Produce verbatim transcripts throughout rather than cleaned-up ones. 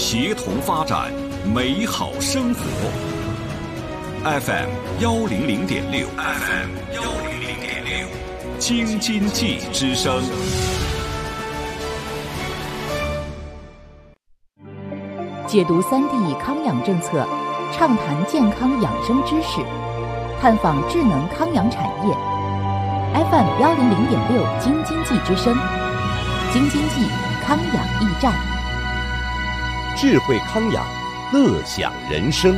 协同发展，美好生活。F M 幺零零点六 ，F M 幺零零点六，京津冀之声。 解读三 D 康养政策，畅谈健康养生知识，探访智能康养产业。F M 幺零零点六京津冀之声，京津冀康养驿站， 智慧康养，乐享人生。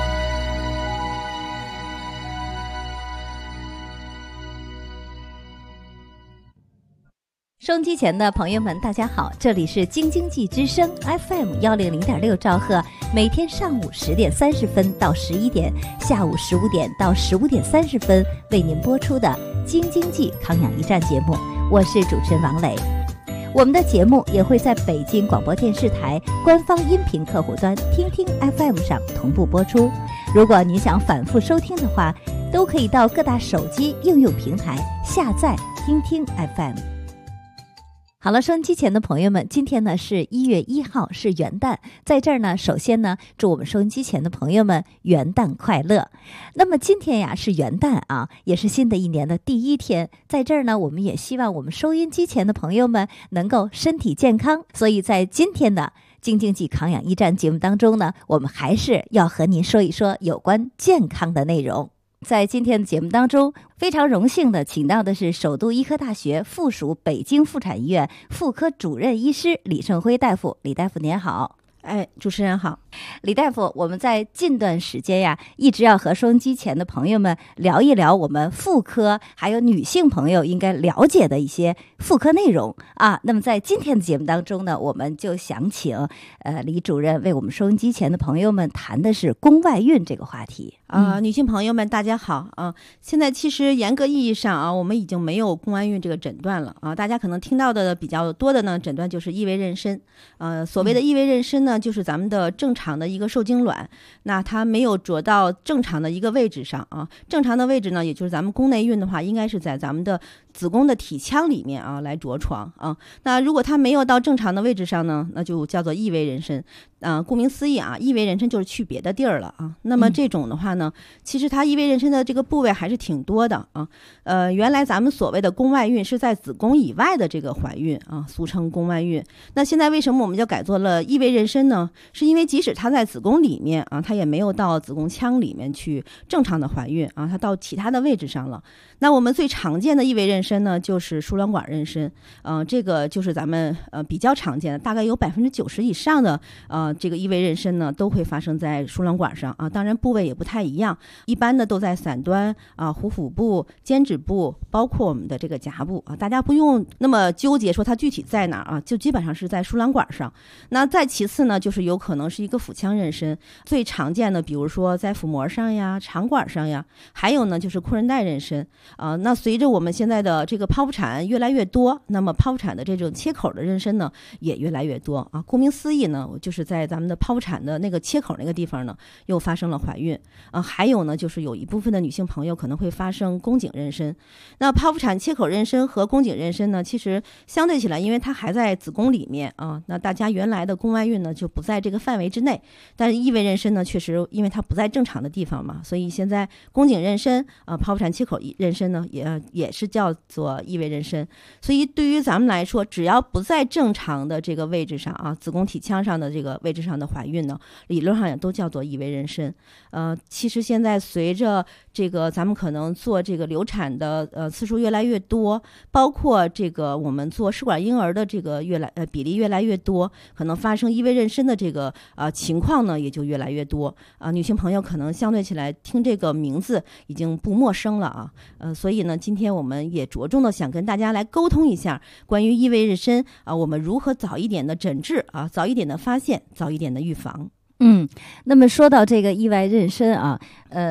收音机前的朋友们大家好，这里是京津冀之声 F M 幺零零点六兆赫，每天上午十点三十分到十一点，下午十五点到十五点三十分为您播出的京津冀康养驿站节目，我是主持人王磊。我们的节目也会在北京广播电视台官方音频客户端听听 F M 上同步播出。如果您想反复收听的话，都可以到各大手机应用平台下载听听 F M。好了，收音机前的朋友们，今天呢是一月一号，是元旦，在这儿呢，首先呢，祝我们收音机前的朋友们元旦快乐。那么今天呀是元旦啊，也是新的一年的第一天，在这儿呢，我们也希望我们收音机前的朋友们能够身体健康。所以在今天的京津冀康养驿站节目当中呢，我们还是要和您说一说有关健康的内容。在今天的节目当中，非常荣幸的请到的是首都医科大学附属北京妇产医院妇科主任医师李胜辉大夫。李大夫您好。 哎，主持人好。 李大夫，我们在近段时间呀，一直要和收音机前的朋友们聊一聊我们妇科还有女性朋友应该了解的一些妇科内容啊。那么在今天的节目当中呢，我们就想请呃李主任为我们收音机前的朋友们谈的是宫外孕这个话题啊、呃。女性朋友们大家好啊。现在其实严格意义上啊，我们已经没有宫外孕这个诊断了啊。大家可能听到的比较多的呢，诊断就是异位妊娠。呃，所谓的异位妊娠呢，就是咱们的正常的一个受精卵，那它没有着到正常的一个位置上啊。正常的位置呢，也就是咱们宫内孕的话，应该是在咱们的子宫的体腔里面啊来着床啊。那如果它没有到正常的位置上呢，那就叫做异位妊娠。啊，顾名思义啊，异位妊娠就是去别的地儿了啊。那么这种的话呢，嗯、其实它异位妊娠的这个部位还是挺多的啊。呃，原来咱们所谓的宫外孕是在子宫以外的这个怀孕啊，俗称宫外孕。那现在为什么我们就改做了异位妊娠呢？是因为即使它在子宫里面啊，它也没有到子宫腔里面去正常的怀孕啊，它到其他的位置上了。那我们最常见的异位妊娠呢，就是输卵管妊娠，呃，这个就是咱们呃比较常见的，大概有百分之九十以上的呃这个异位妊娠呢，都会发生在输卵管上啊。当然部位也不太一样，一般的都在伞端啊、壶腹部、肩胛部，包括我们的这个颊部啊。大家不用那么纠结说它具体在哪儿啊，就基本上是在输卵管上。那再其次呢，就是有可能是一个腹腔妊娠，最常见的比如说在腹膜上呀、肠管上呀，还有呢就是裤韧带妊娠。啊、呃，那随着我们现在的这个剖腹产越来越多，那么剖腹产的这种切口的妊娠呢也越来越多啊。顾名思义呢，就是在咱们的剖腹产的那个切口那个地方呢，又发生了怀孕啊、呃。还有呢，就是有一部分的女性朋友可能会发生宫颈妊娠。那剖腹产切口妊娠和宫颈妊娠呢，其实相对起来，因为它还在子宫里面啊，那大家原来的宫外孕呢就不在这个范围之内。但是异位妊娠呢，确实因为它不在正常的地方嘛，所以现在宫颈妊娠啊、呃，剖腹产切口妊娠呢也也是叫做异位妊娠。所以对于咱们来说，只要不在正常的这个位置上啊，子宫体腔上的这个位置上的怀孕呢，理论上也都叫做异位妊娠。呃，其实现在随着这个咱们可能做这个流产的呃次数越来越多，包括这个我们做试管婴儿的这个越来呃比例越来越多，可能发生异位妊娠的这个呃情况呢也就越来越多啊、呃。女性朋友可能相对起来听这个名字已经不陌生了啊。呃，所以呢，今天我们也着重的想跟大家来沟通一下关于异位妊娠啊，我们如何早一点的诊治啊，早一点的发现，早一点的预防。 嗯，那么说到这个意外妊娠啊，呃，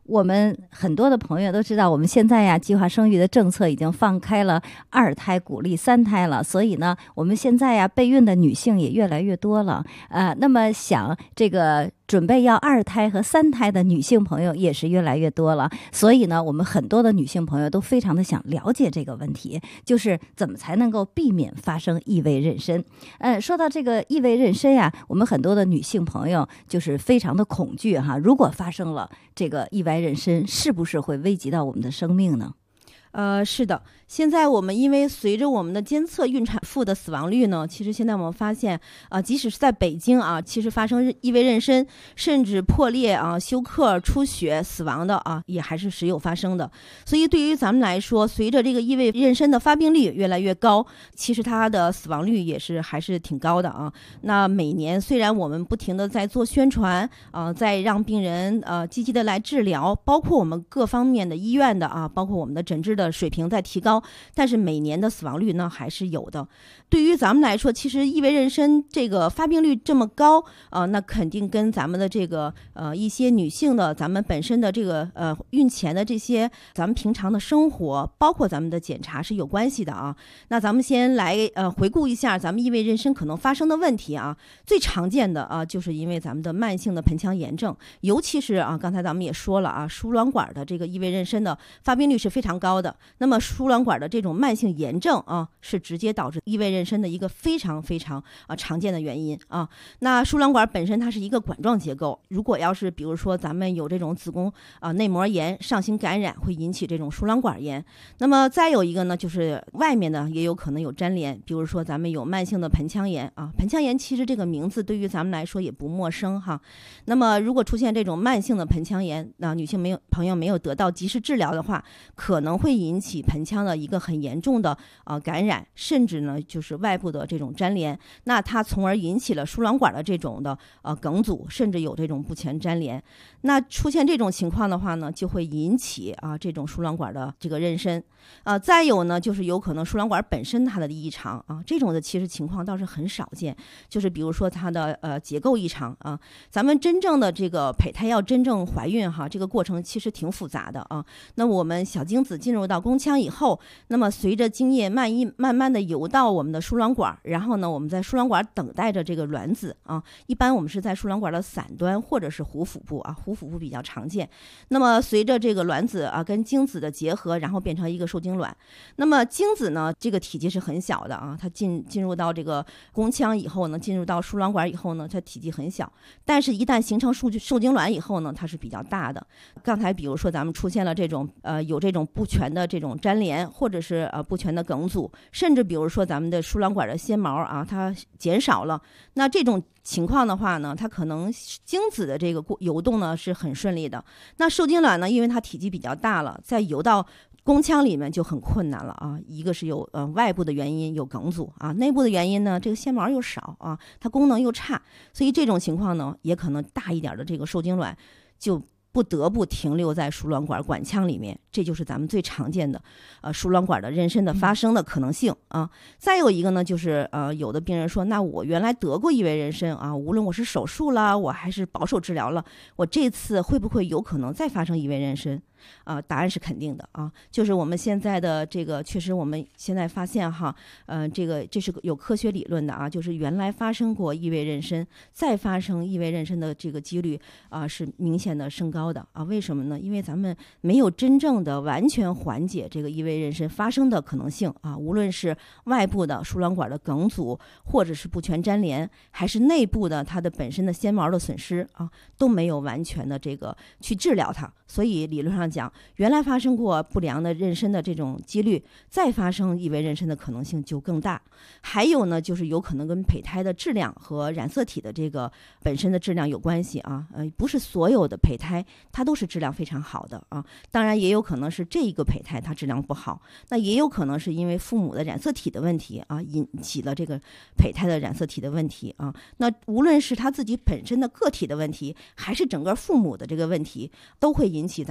我们很多的朋友都知道，我们现在呀，计划生育的政策已经放开了二胎，鼓励三胎了，所以呢，我们现在呀，备孕的女性也越来越多了。呃，那么想这个准备要二胎和三胎的女性朋友也是越来越多了，所以呢，我们很多的女性朋友都非常的想了解这个问题，就是怎么才能够避免发生异位妊娠。嗯，说到这个异位妊娠呀，我们很多的女性朋友就是非常的恐惧哈，如果发生了这个意外妊娠，是不是会危及到我们的生命呢？ 呃，是的，现在我们因为随着我们的监测孕产妇的死亡率呢，其实现在我们发现啊、呃，即使是在北京啊，其实发生异位妊娠，甚至破裂啊、休克、出血、死亡的啊，也还是时有发生的。所以对于咱们来说，随着这个异位妊娠的发病率越来越高，其实它的死亡率也是还是挺高的啊。那每年虽然我们不停的在做宣传啊、呃，在让病人呃积极的来治疗，包括我们各方面的医院的啊，包括我们的诊治的水平在提高，但是每年的死亡率呢还是有的。对于咱们来说，其实异位妊娠这个发病率这么高啊、呃，那肯定跟咱们的这个呃一些女性的咱们本身的这个呃孕前的这些咱们平常的生活，包括咱们的检查是有关系的啊。那咱们先来呃回顾一下咱们异位妊娠可能发生的问题啊。最常见的啊，就是因为咱们的慢性的盆腔炎症，尤其是啊刚才咱们也说了啊，输卵管的这个异位妊娠的发病率是非常高的。那么输卵管的这种慢性炎症啊，是直接导致异位妊娠的一个非常非常啊常见的原因啊。那输卵管本身它是一个管状结构，如果要是比如说咱们有这种子宫啊内膜炎、上行感染，会引起这种输卵管炎。那么再有一个呢，就是外面呢也有可能有粘连，比如说咱们有慢性的盆腔炎啊。盆腔炎其实这个名字对于咱们来说也不陌生哈。那么如果出现这种慢性的盆腔炎，那女性没有朋友没有得到及时治疗的话，可能会引起盆腔的一个很严重的呃感染，甚至呢就是外部的这种粘连，那它从而引起了输卵管的这种的呃梗阻，甚至有这种不全粘连。那出现这种情况的话呢，就会引起啊这种输卵管的这个妊娠。呃，再有呢就是有可能输卵管本身它的异常啊，这种的其实情况倒是很少见，就是比如说它的呃结构异常啊。咱们真正的这个胚胎要真正怀孕哈，这个过程其实挺复杂的啊。那我们小精子进入到宫腔以后，那么随着精液慢一慢慢的游到我们的输卵管，然后呢我们在输卵管等待着这个卵子啊。一般我们是在输卵管的伞端或者是壶腹部啊，壶腹部比较常见。那么随着这个卵子啊跟精子的结合，然后变成一个受精卵。那么精子呢这个体积是很小的啊，它进进入到这个宫腔以后呢，进入到输卵管以后呢，它体积很小，但是一旦形成受受精卵以后呢，它是比较大的。刚才比如说咱们出现了这种呃有这种不全的这种粘连，或者是呃不全的梗阻，甚至比如说咱们的输卵管的纤毛啊它减少了，那这种情况的话呢，它可能精子的这个游动呢是很顺利的，那受精卵呢因为它体积比较大了，在游到宫腔里面就很困难了啊。一个是有呃外部的原因有梗阻啊，内部的原因呢这个纤毛又少啊，它功能又差，所以这种情况呢也可能大一点的这个受精卵就不得不停留在输卵管管腔里面，这就是咱们最常见的呃输卵管的妊娠的发生的可能性啊。再有一个呢就是呃有的病人说，那我原来得过异位妊娠啊，无论我是手术了我还是保守治疗了，我这次会不会有可能再发生异位妊娠啊、呃？答案是肯定的啊，就是我们现在的这个确实我们现在发现哈，呃这个这是有科学理论的啊，就是原来发生过异位妊娠再发生异位妊娠的这个几率啊、呃、是明显的升高的啊。为什么呢？因为咱们没有真正的完全缓解这个异位妊娠发生的可能性啊，无论是外部的输卵管的梗阻，或者是不全粘连，还是内部的它的本身的纤毛的损失啊，都没有完全的这个去治疗它。所以理论上讲，原来发生过不良的妊娠的这种几率，再发生异位妊娠的可能性就更大。还有呢，就是有可能跟胚胎的质量和染色体的这个本身的质量有关系啊。呃，不是所有的胚胎它都是质量非常好的啊。当然也有可能是这一个胚胎它质量不好，那也有可能是因为父母的染色体的问题啊，引起了这个胚胎的染色体的问题啊。那无论是他自己本身的个体的问题，还是整个父母的这个问题，都会引起咱们这个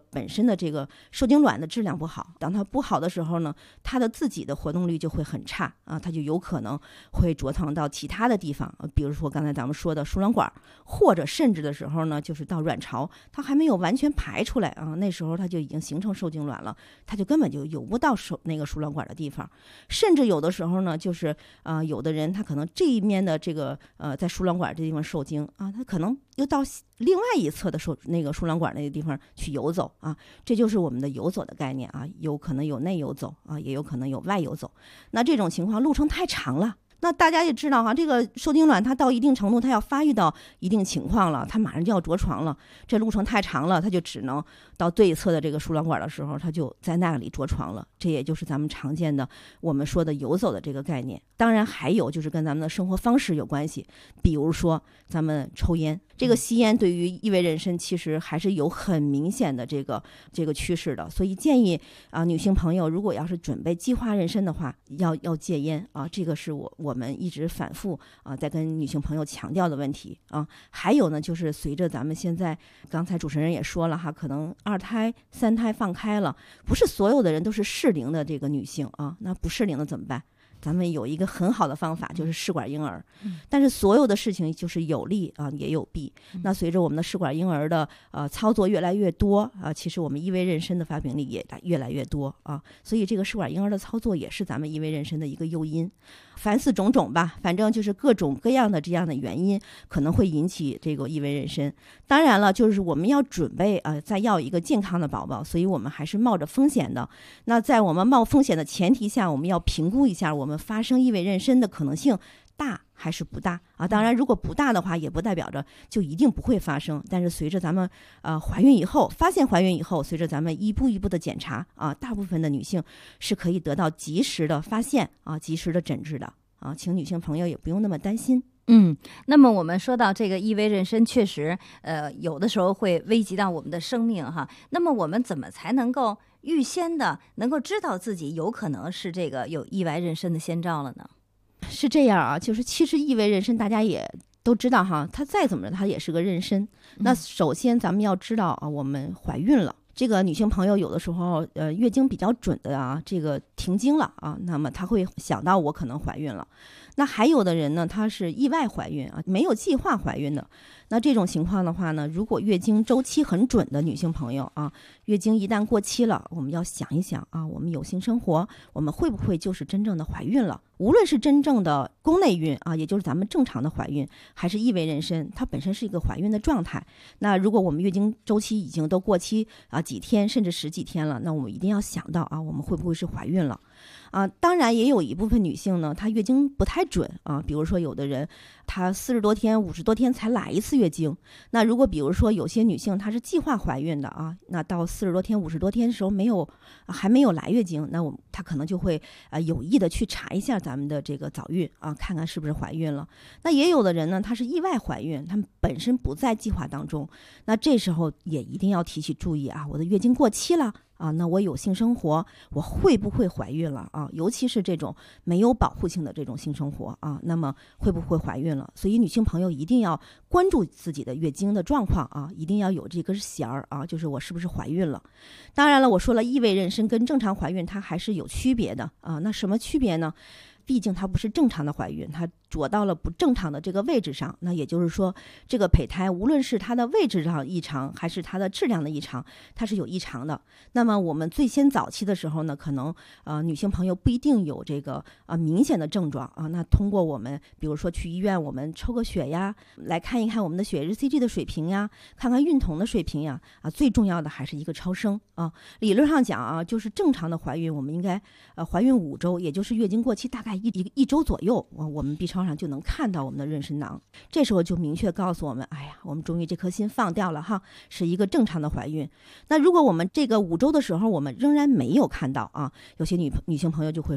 本身的这个受精卵的质量不好，当它不好的时候呢，它的自己的活动力就会很差啊，它就有可能会着床到其他的地方，比如说刚才咱们说的输卵管，或者甚至的时候呢，就是到卵巢，它还没有完全排出来啊，那时候它就已经形成受精卵了，它就根本就有不到手那个输卵管的地方，甚至有的时候呢，就是呃，有的人他可能这一面的这个呃，在输卵管这地方受精啊，他可能又到另外一侧的受那个输卵管那个地方去游走啊，这就是我们的游走的概念啊，有可能有内游走啊，也有可能有外游走。那这种情况路程太长了。那大家也知道哈，这个受精卵它到一定程度，它要发育到一定情况了，它马上就要着床了，这路程太长了，它就只能到对侧的这个输卵管的时候，它就在那里着床了。这也就是咱们常见的我们说的游走的这个概念。当然还有就是跟咱们的生活方式有关系，比如说咱们抽烟，这个吸烟对于异位妊娠其实还是有很明显的这个这个趋势的，所以建议啊、呃、女性朋友如果要是准备计划妊娠的话，要要戒烟啊，这个是我我们一直反复啊、呃、在跟女性朋友强调的问题啊。还有呢，就是随着咱们现在刚才主持人也说了哈，可能二胎三胎放开了，不是所有的人都是适龄的这个女性啊，那不适龄的怎么办？咱们有一个很好的方法，就是试管婴儿。但是所有的事情就是有利啊，也有弊。那随着我们的试管婴儿的呃操作越来越多啊，其实我们异位妊娠的发病率也越来越多啊，所以这个试管婴儿的操作也是咱们异位妊娠的一个诱因。凡此种种吧，反正就是各种各样的这样的原因可能会引起这个异位妊娠。当然了，就是我们要准备呃再要一个健康的宝宝，所以我们还是冒着风险的。那在我们冒风险的前提下，我们要评估一下我们发生异位妊娠的可能性大还是不大啊？当然，如果不大的话，也不代表着就一定不会发生。但是随着咱们呃怀孕以后，发现怀孕以后，随着咱们一步一步的检查啊，大部分的女性是可以得到及时的发现啊，及时的诊治的啊，请女性朋友也不用那么担心。 嗯，那么我们说到这个异位妊娠，确实呃有的时候会危及到我们的生命哈。那么我们怎么才能够预先的能够知道自己有可能是这个有意外妊娠的先兆了呢？ 是这样啊，就是其实异位妊娠大家也都知道哈，它再怎么着它也是个妊娠。那首先咱们要知道啊，我们怀孕了。这个女性朋友有的时候呃月经比较准的啊，这个停经了啊，那么她会想到我可能怀孕了。那还有的人呢，她是意外怀孕啊，没有计划怀孕的。那这种情况的话呢，如果月经周期很准的女性朋友啊，月经一旦过期了，我们要想一想啊，我们有性生活，我们会不会就是真正的怀孕了？无论是真正的宫内孕啊，也就是咱们正常的怀孕，还是异位妊娠，它本身是一个怀孕的状态。那如果我们月经周期已经都过期啊，几天甚至十几天了，那我们一定要想到啊，我们会不会是怀孕了？啊，当然也有一部分女性呢，她月经不太准啊，比如说有的人她四十多天、五十多天才来一次月经。那如果比如说有些女性她是计划怀孕的啊，那到四十多天、五十多天的时候没有、啊、还没有来月经，那我们她可能就会呃有意的去查一下咱们的这个早孕啊，看看是不是怀孕了。那也有的人呢，她是意外怀孕，她们本身不在计划当中，那这时候也一定要提起注意啊，我的月经过期了。啊，那我有性生活，我会不会怀孕了啊？尤其是这种没有保护性的这种性生活啊，那么会不会怀孕了？所以女性朋友一定要关注自己的月经的状况啊，一定要有这根弦儿啊，就是我是不是怀孕了？当然了，我说了，异位妊娠跟正常怀孕它还是有区别的啊。那什么区别呢？毕竟它不是正常的怀孕，它着到了不正常的这个位置上，那也就是说，这个胚胎无论是它的位置上异常，还是它的质量的异常，它是有异常的。那么我们最先早期的时候呢，可能呃女性朋友不一定有这个呃明显的症状啊。那通过我们比如说去医院，我们抽个血呀，来看一看我们的血 H C G 的水平呀，看看孕酮的水平呀，啊，最重要的还是一个超声啊。理论上讲啊，就是正常的怀孕，我们应该呃怀孕五周，也就是月经过期大概一一一周左右，我们 B 超上就能看到我们的妊娠囊。这时候就明确告诉我们，哎呀，我们终于这颗心放掉了哈，是一个正常的怀孕。那如果我们这个五周的时候，我们仍然没有看到啊，有些女女性朋友就会说，哎呀，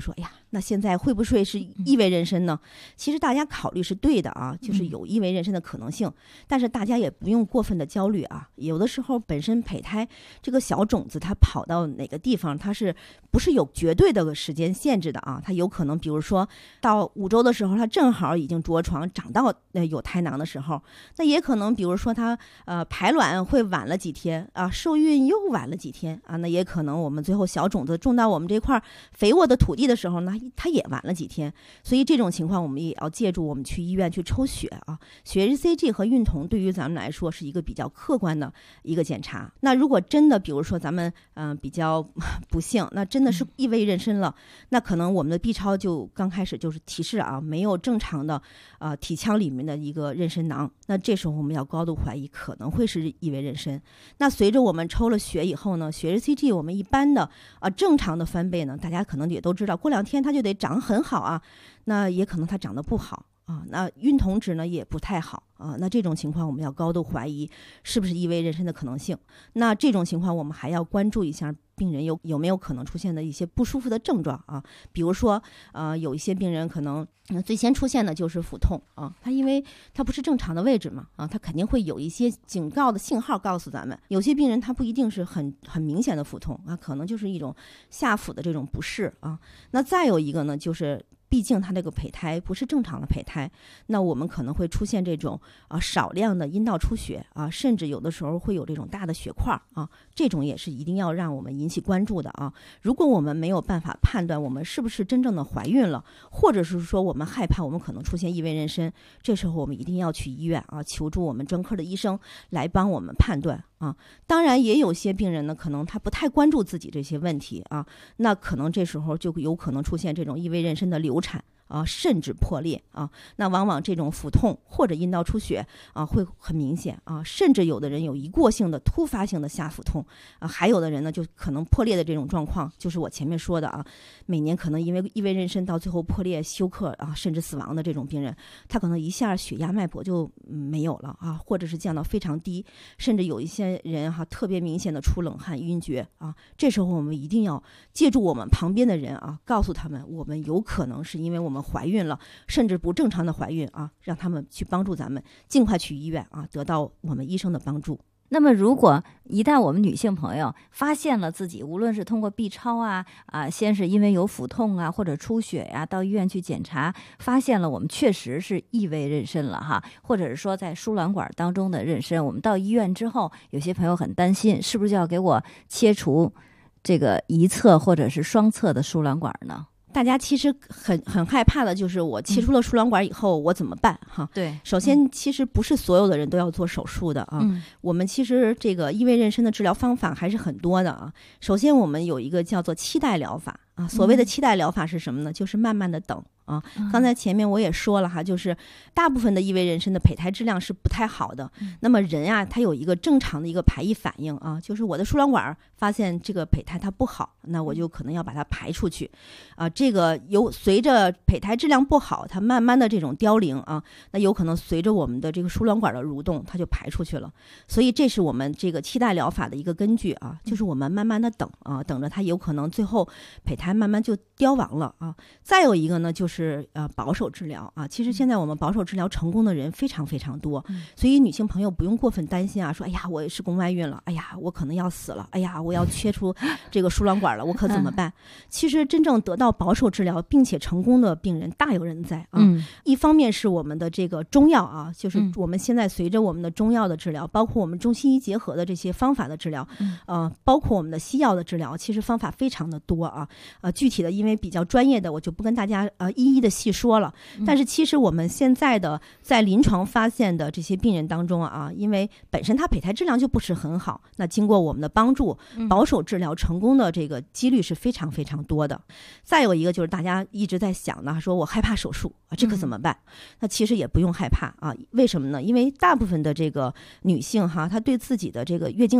那现在会不会是异位妊娠呢？其实大家考虑是对的啊，就是有异位妊娠的可能性，但是大家也不用过分的焦虑啊。有的时候本身胚胎这个小种子它跑到哪个地方，它是不是有绝对的时间限制的啊？它有可能比如说到五周的时候，它正好已经着床长到呃有胎囊的时候，那也可能比如说它呃排卵会晚了几天啊，受孕又晚了几天啊，那也可能我们最后小种子种到我们这块肥沃的土地的时候呢，它也晚了几天。所以这种情况我们也要借助我们去医院去抽血啊，血液 C G 和孕酮对于咱们来说是一个比较客观的一个检查。那如果真的比如说咱们嗯、呃、比较不幸，那真的是异位妊娠了，那可能我们的 B 超就刚开始就是提示啊，没有正常的呃体腔里面的一个妊娠囊，那这时候我们要高度怀疑可能会是异位妊娠。那随着我们抽了血以后呢，血液 C G 我们一般的啊、呃、正常的翻倍呢，大家可能也都知道，过两天它就得长很好啊，那也可能它长得不好啊，那孕酮值呢也不太好啊，那这种情况我们要高度怀疑是不是异位妊娠的可能性。那这种情况我们还要关注一下病人有有没有可能出现的一些不舒服的症状啊，比如说呃有一些病人可能、呃、最先出现的就是腹痛啊，他因为他不是正常的位置嘛啊，他肯定会有一些警告的信号告诉咱们。有些病人他不一定是很很明显的腹痛啊，可能就是一种下腹的这种不适啊。那再有一个呢，就是毕竟它这个胚胎不是正常的胚胎，那我们可能会出现这种啊少量的阴道出血啊，甚至有的时候会有这种大的血块啊，这种也是一定要让我们引起关注的啊。如果我们没有办法判断我们是不是真正的怀孕了，或者是说我们害怕我们可能出现异位妊娠，这时候我们一定要去医院啊，求助我们专科的医生来帮我们判断啊。当然也有些病人呢，可能他不太关注自己这些问题啊，那可能这时候就有可能出现这种异位妊娠的流产啊，甚至破裂啊，那往往这种腹痛或者阴道出血啊会很明显啊，甚至有的人有一过性的突发性的下腹痛啊，还有的人呢就可能破裂的这种状况，就是我前面说的啊，每年可能因为异位妊娠到最后破裂休克啊，甚至死亡的这种病人，他可能一下血压脉搏就没有了啊，或者是降到非常低，甚至有一些人哈、啊、特别明显的出冷汗晕厥啊，这时候我们一定要借助我们旁边的人啊，告诉他们我们有可能是因为我们怀孕了，甚至不正常的怀孕啊，让他们去帮助咱们尽快去医院啊，得到我们医生的帮助。 那么如果一旦我们女性朋友发现了自己无论是通过 B 超啊啊，先是因为有腹痛啊或者出血呀、啊，到医院去检查，发现了我们确实是异位妊娠了哈，或者是说在输卵管当中的妊娠，我们到医院之后，有些朋友很担心，是不是就要给我切除这个一侧或者是双侧的输卵管呢？ 大家其实很很害怕的就是我切除了输卵管以后、嗯、我怎么办哈？ 对， 首先其实不是所有的人都要做手术的啊、嗯、我们其实这个异位妊娠的治疗方法还是很多的啊。首先我们有一个叫做期待疗法啊，所谓的期待疗法是什么呢？就是慢慢的等啊，刚才前面我也说了哈，就是大部分的异位妊娠的胚胎质量是不太好的、嗯、那么人啊他有一个正常的一个排异反应啊，就是我的输卵管发现这个胚胎它不好，那我就可能要把它排出去啊。这个有随着胚胎质量不好，它慢慢的这种凋零啊，那有可能随着我们的这个输卵管的蠕动，它就排出去了。所以这是我们这个期待疗法的一个根据啊，就是我们慢慢的等啊，等着它有可能最后胚胎慢慢就凋亡了啊。再有一个呢，就是呃保守治疗啊，其实现在我们保守治疗成功的人非常非常多，所以女性朋友不用过分担心啊，说哎呀我是宫外孕了，哎呀我可能要死了，哎呀我要切除这个输卵管了，我可怎么办？其实真正得到保守治疗并且成功的病人大有人在啊。嗯、一方面是我们的这个中药啊，就是我们现在随着我们的中药的治疗，包括我们中西医结合的这些方法的治疗，呃，包括我们的西药的治疗，其实方法非常的多啊。呃，具体的因为比较专业的，我就不跟大家呃一一的细说了。但是其实我们现在的在临床发现的这些病人当中啊，因为本身他胚胎质量就不是很好，那经过我们的帮助，保守治疗成功的这个几率是非常非常多的。再有一个就是大家一直在想的，说我害怕手术啊，这可怎么办？那其实也不用害怕啊，为什么呢？因为大部分的这个女性哈，她对自己的这个月经的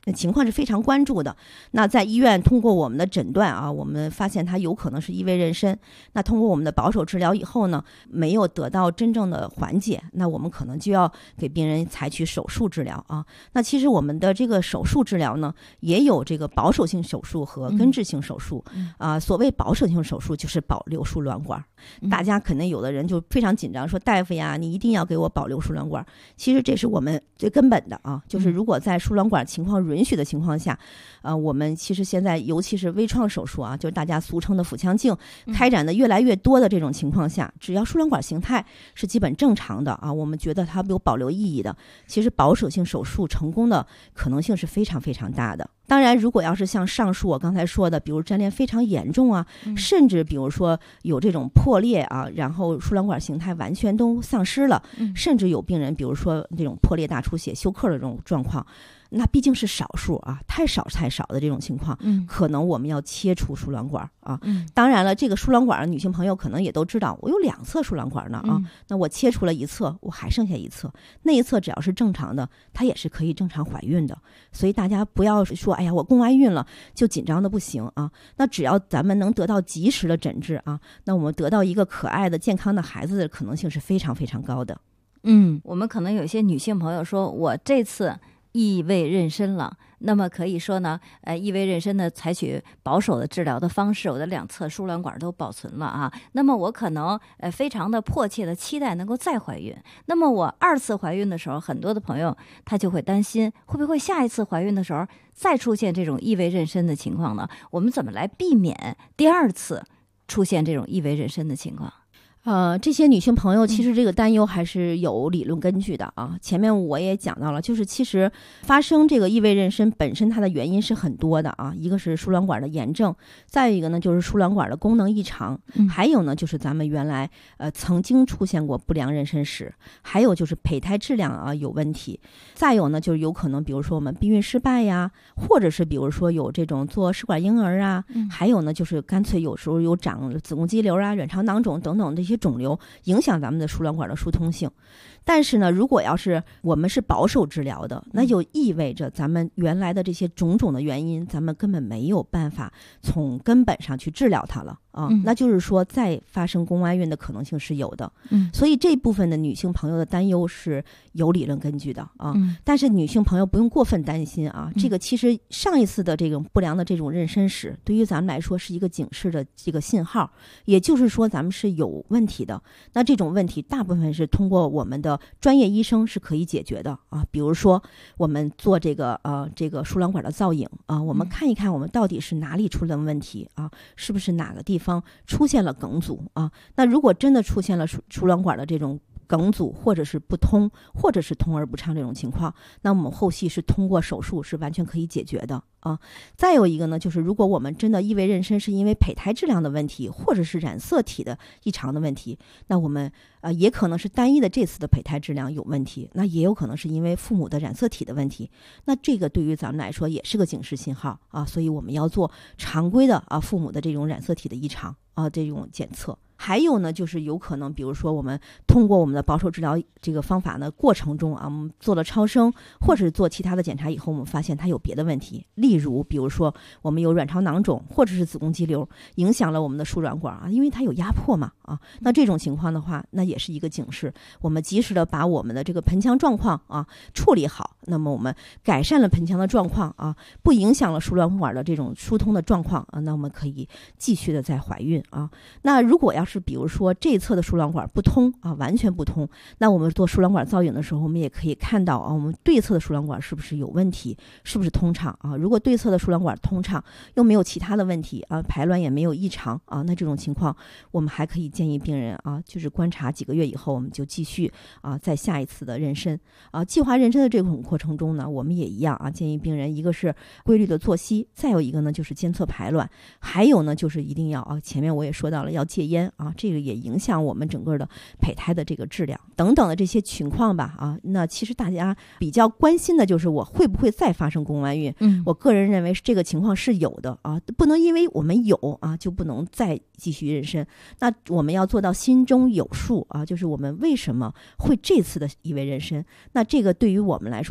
那情况是非常关注的。那在医院通过我们的诊断啊，我们发现他有可能是异位妊娠。那通过我们的保守治疗以后呢，没有得到真正的缓解，那我们可能就要给病人采取手术治疗啊。那其实我们的这个手术治疗呢，也有这个保守性手术和根治性手术、嗯、啊。所谓保守性手术就是保留输卵管。大家可能有的人就非常紧张，说大夫呀，你一定要给我保留输卵管。其实这是我们最根本的啊，就是如果在输卵管情况允许的情况下，呃，我们其实现在尤其是微创手术啊，就是大家俗称的腹腔镜开展的越来越多的这种情况下，只要输卵管形态是基本正常的啊，我们觉得它有保留意义的，其实保守性手术成功的可能性是非常非常大的。当然如果要是像上述我刚才说的，比如粘连非常严重啊、嗯、甚至比如说有这种破裂啊，然后输卵管形态完全都丧失了、嗯、甚至有病人比如说这种破裂大出血休克的这种状况，那毕竟是少数啊，太少太少的这种情况、嗯、可能我们要切除输卵管啊、嗯。当然了，这个输卵管女性朋友可能也都知道，我有两侧输卵管呢啊、嗯，那我切除了一侧，我还剩下一侧，那一侧只要是正常的，它也是可以正常怀孕的。所以大家不要说哎呀我宫外孕了就紧张的不行啊，那只要咱们能得到及时的诊治啊，那我们得到一个可爱的健康的孩子的可能性是非常非常高的。 嗯，我们可能有些女性朋友说，我这次异位妊娠了，那么可以说呢，呃，异位妊娠呢，采取保守的治疗的方式，我的两侧输卵管都保存了啊。那么我可能呃非常的迫切的期待能够再怀孕。那么我二次怀孕的时候，很多的朋友他就会担心，会不会下一次怀孕的时候再出现这种异位妊娠的情况呢？我们怎么来避免第二次出现这种异位妊娠的情况？ 呃，这些女性朋友其实这个担忧还是有理论根据的啊。前面我也讲到了，就是其实发生这个异位妊娠本身它的原因是很多的啊，一个是输卵管的炎症，再一个呢就是输卵管的功能异常，还有呢就是咱们原来呃曾经出现过不良妊娠史，还有就是胚胎质量啊有问题，再有呢就是有可能比如说我们避孕失败呀，或者是比如说有这种做试管婴儿啊，还有呢就是干脆有时候有长子宫肌瘤啊、卵巢囊肿等等这些肿瘤影响咱们的输卵管的疏通性。但是呢，如果要是我们是保守治疗的，那就意味着咱们原来的这些种种的原因，咱们根本没有办法从根本上去治疗它了啊、嗯。那就是说，再发生宫外孕的可能性是有的。嗯，所以这部分的女性朋友的担忧是有理论根据的啊。嗯、但是女性朋友不用过分担心啊。这个其实上一次的这种不良的这种妊娠史，对于咱们来说是一个警示的这个信号，也就是说咱们是有问题的。那这种问题大部分是通过我们的专业医生是可以解决的啊，比如说我们做这个呃这个输卵管的造影啊，我们看一看我们到底是哪里出了问题啊，是不是哪个地方出现了梗阻啊？那如果真的出现了输输卵管的这种梗阻，或者是不通，或者是通而不畅这种情况，那我们后续是通过手术是完全可以解决的啊。再有一个呢，就是如果我们真的异位妊娠是因为胚胎质量的问题，或者是染色体的异常的问题，那我们呃也可能是单一的这次的胚胎质量有问题，那也有可能是因为父母的染色体的问题，那这个对于咱们来说也是个警示信号啊，所以我们要做常规的啊父母的这种染色体的异常啊这种检测。还有呢，就是有可能，比如说我们通过我们的保守治疗这个方法呢，过程中啊，我们做了超声或者是做其他的检查以后，我们发现它有别的问题，例如，比如说我们有卵巢囊肿或者是子宫肌瘤，影响了我们的输卵管啊，因为它有压迫嘛啊，那这种情况的话，那也是一个警示，我们及时的把我们的这个盆腔状况啊处理好，那么我们改善了盆腔的状况啊，不影响了输卵管的这种疏通的状况啊，那我们可以继续的再怀孕啊。那如果要是比如说这一侧的输卵管不通啊，完全不通，那我们做输卵管造影的时候，我们也可以看到啊，我们对侧的输卵管是不是有问题，是不是通畅啊？如果对侧的输卵管通畅，又没有其他的问题啊，排卵也没有异常啊，那这种情况我们还可以建议病人啊，就是观察几个月以后，我们就继续啊，再下一次的妊娠啊。计划妊娠的这种过程中呢，我们也一样啊，建议病人一个是规律的作息，再有一个呢就是监测排卵，还有呢就是一定要啊，前面我也说到了要戒烟啊，这个也影响我们整个的胚胎的这个质量等等的这些情况吧啊。那其实大家比较关心的就是我会不会再发生宫外孕？嗯，我个人认为这个情况是有的啊，不能因为我们有啊就不能再继续妊娠。那我们要做到心中有数啊，就是我们为什么会这次的异位妊娠？那这个对于我们来说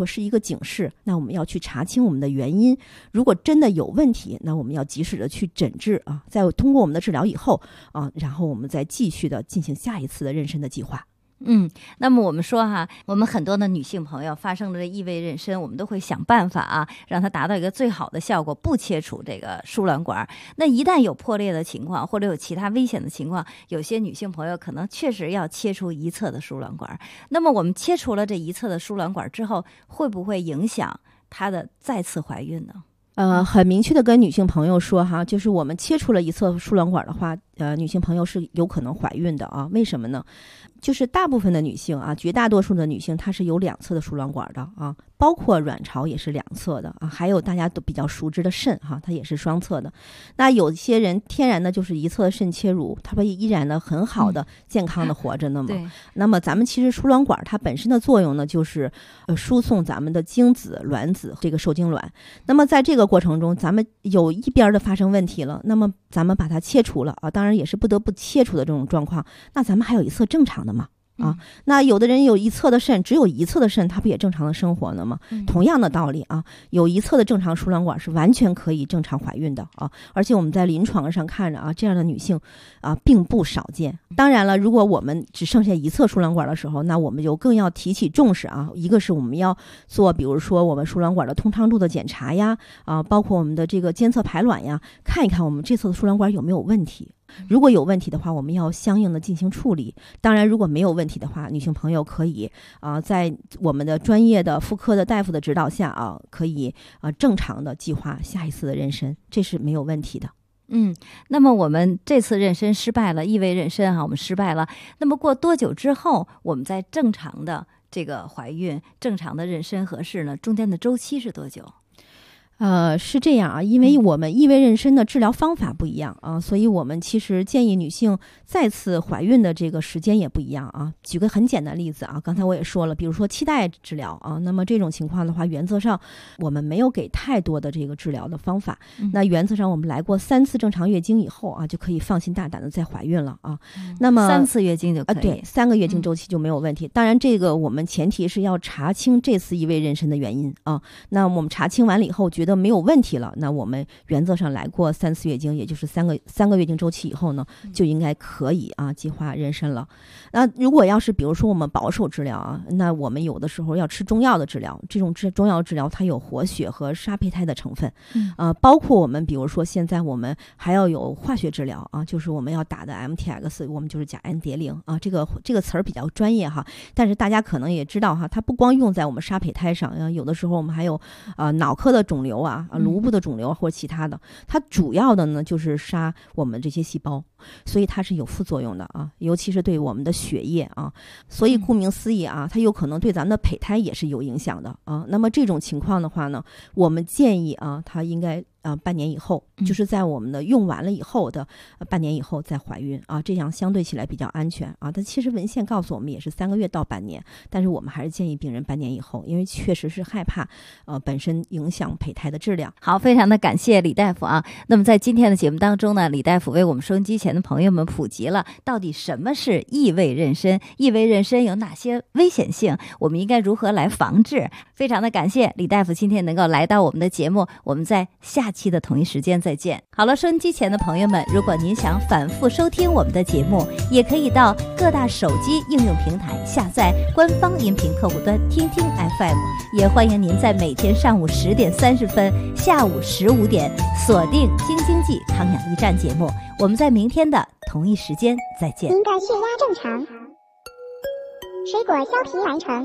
是一个警示，那我们要去查清我们的原因。如果真的有问题，那我们要及时的去诊治啊，在通过我们的治疗以后啊，然后我们再继续的进行下一次的妊娠的计划。 嗯，那么我们说哈，我们很多的女性朋友发生了异位妊娠，我们都会想办法啊，让它达到一个最好的效果，不切除这个输卵管。那一旦有破裂的情况，或者有其他危险的情况，有些女性朋友可能确实要切除一侧的输卵管。那么我们切除了这一侧的输卵管之后，会不会影响她的再次怀孕呢？ 呃，很明确的跟女性朋友说哈，就是我们切除了一侧输卵管的话，呃，女性朋友是有可能怀孕的啊。为什么呢？就是大部分的女性啊，绝大多数的女性她是有两侧的输卵管的啊，包括卵巢也是两侧的啊，还有大家都比较熟知的肾哈、啊，它也是双侧的。那有些人天然的就是一侧的肾切除，它会依然的很好的、嗯、健康的活着。那么，那么咱们其实输卵管它本身的作用呢，就是呃输送咱们的精子、卵子这个受精卵。那么在这个过程中，咱们有一边的发生问题了，那么咱们把它切除了啊，当然也是不得不切除的这种状况。那咱们还有一侧正常的嘛？啊，那有的人有一侧的肾，只有一侧的肾，他不也正常的生活呢吗？嗯、同样的道理啊，有一侧的正常输卵管是完全可以正常怀孕的啊，而且我们在临床上看着啊，这样的女性啊并不少见。当然了，如果我们只剩下一侧输卵管的时候，那我们就更要提起重视啊。一个是我们要做，比如说我们输卵管的通畅度的检查呀，啊，包括我们的这个监测排卵呀，看一看我们这侧的输卵管有没有问题。如果有问题的话，我们要相应的进行处理。当然，如果没有问题的话，女性朋友可以啊、呃，在我们的专业的妇科的大夫的指导下啊，可以啊、呃、正常的计划下一次的妊娠，这是没有问题的。 嗯，那么我们这次妊娠失败了，异位妊娠哈，我们失败了。那么过多久之后，我们在正常的这个怀孕、正常的妊娠合适呢？中间的周期是多久？ 呃，是这样啊，因为我们异位妊娠的治疗方法不一样啊，所以我们其实建议女性再次怀孕的这个时间也不一样啊。举个很简单的例子啊，刚才我也说了，比如说脐带治疗啊，那么这种情况的话，原则上我们没有给太多的这个治疗的方法。嗯、那原则上我们来过三次正常月经以后啊，就可以放心大胆的再怀孕了啊。嗯、那么三次月经就可以、 啊、对，三个月经周期就没有问题。嗯、当然，这个我们前提是要查清这次异位妊娠的原因啊。那我们查清完了以后，觉得没有问题了，那我们原则上来过三次月经，也就是三个三个月经周期以后呢，就应该可以啊计划妊娠了。那如果要是比如说我们保守治疗啊，那我们有的时候要吃中药的治疗，这种治中药治疗它有活血和杀胚胎的成分，嗯、呃，包括我们比如说现在我们还要有化学治疗啊，就是我们要打的 M T X， 我们就是甲氨蝶呤啊，这个这个词儿比较专业哈，但是大家可能也知道哈，它不光用在我们杀胚胎上，啊，有的时候我们还有啊脑科的肿瘤啊。颅部的肿瘤或者其他的，它主要的呢就是杀我们这些细胞，所以它是有副作用的啊，尤其是对我们的血液啊，所以顾名思义啊，它有可能对咱们的胚胎也是有影响的啊。那么这种情况的话呢，我们建议啊，它应该啊、呃、半年以后，就是在我们的用完了以后的、呃、半年以后再怀孕啊，这样相对起来比较安全啊。但其实文献告诉我们也是三个月到半年，但是我们还是建议病人半年以后，因为确实是害怕呃本身影响胚胎的质量。 好，非常的感谢李大夫啊。那么在今天的节目当中呢，李大夫为我们收音机前的朋友们普及了到底什么是异位妊娠，异位妊娠有哪些危险性，我们应该如何来防治。非常的感谢李大夫今天能够来到我们的节目，我们在下期的同一时间再见。好了，收音机前的朋友们，如果您想反复收听我们的节目，也可以到各大手机应用平台下载官方音频客户端听听 F M， 也欢迎您在每天上午十点三十分、下午十五点锁定京津冀康养驿站节目。我们在明天的同一时间再见。 您的血压正常，水果削皮完成，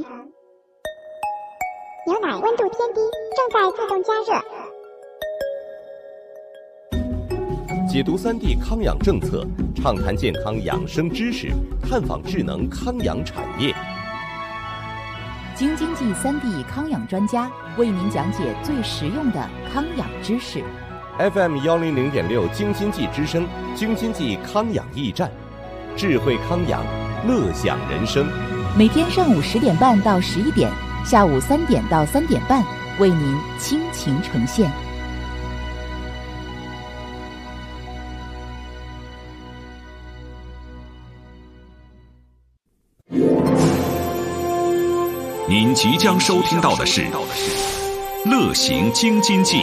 牛奶温度偏低，正在自动加热。 解读三 D 康养政策，畅谈健康养生知识，探访智能康养产业。 京津冀三 D 康养专家为您讲解最实用的康养知识。 F M 幺零零点六京津冀之声，京津冀康养驿站，智慧康养，乐享人生。 每天上午十点半到十一点，下午三点到三点半，为您倾情呈现。 您即将收听到的是《乐行京津冀》。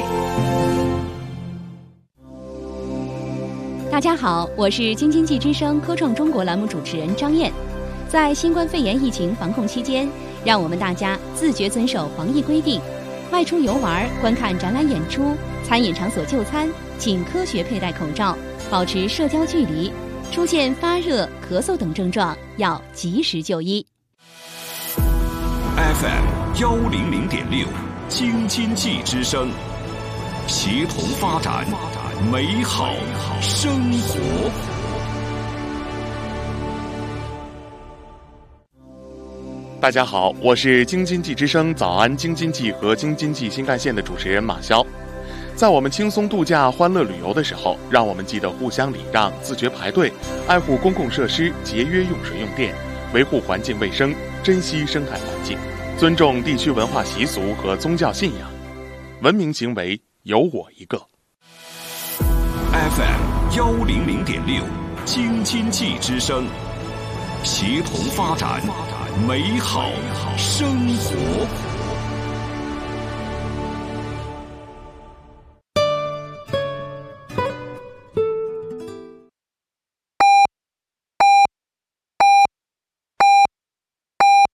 大家好，我是京津冀之声科创中国栏目主持人张燕。在新冠肺炎疫情防控期间，让我们大家自觉遵守防疫规定，外出游玩、观看展览演出、餐饮场所就餐，请科学佩戴口罩，保持社交距离。出现发热、咳嗽等症状，要及时就医。 F M 幺零零点六，京津冀之声，协同发展，美好生活。 大家好，我是京津冀之声早安京津冀和京津冀新干线的主持人马潇。在我们轻松度假、欢乐旅游的时候，让我们记得互相礼让、自觉排队，爱护公共设施，节约用水用电，维护环境卫生，珍惜生态环境，尊重地区文化习俗和宗教信仰。文明行为有我一个。 F M 幺零零点六，京津冀之声，协同发展，美好生活。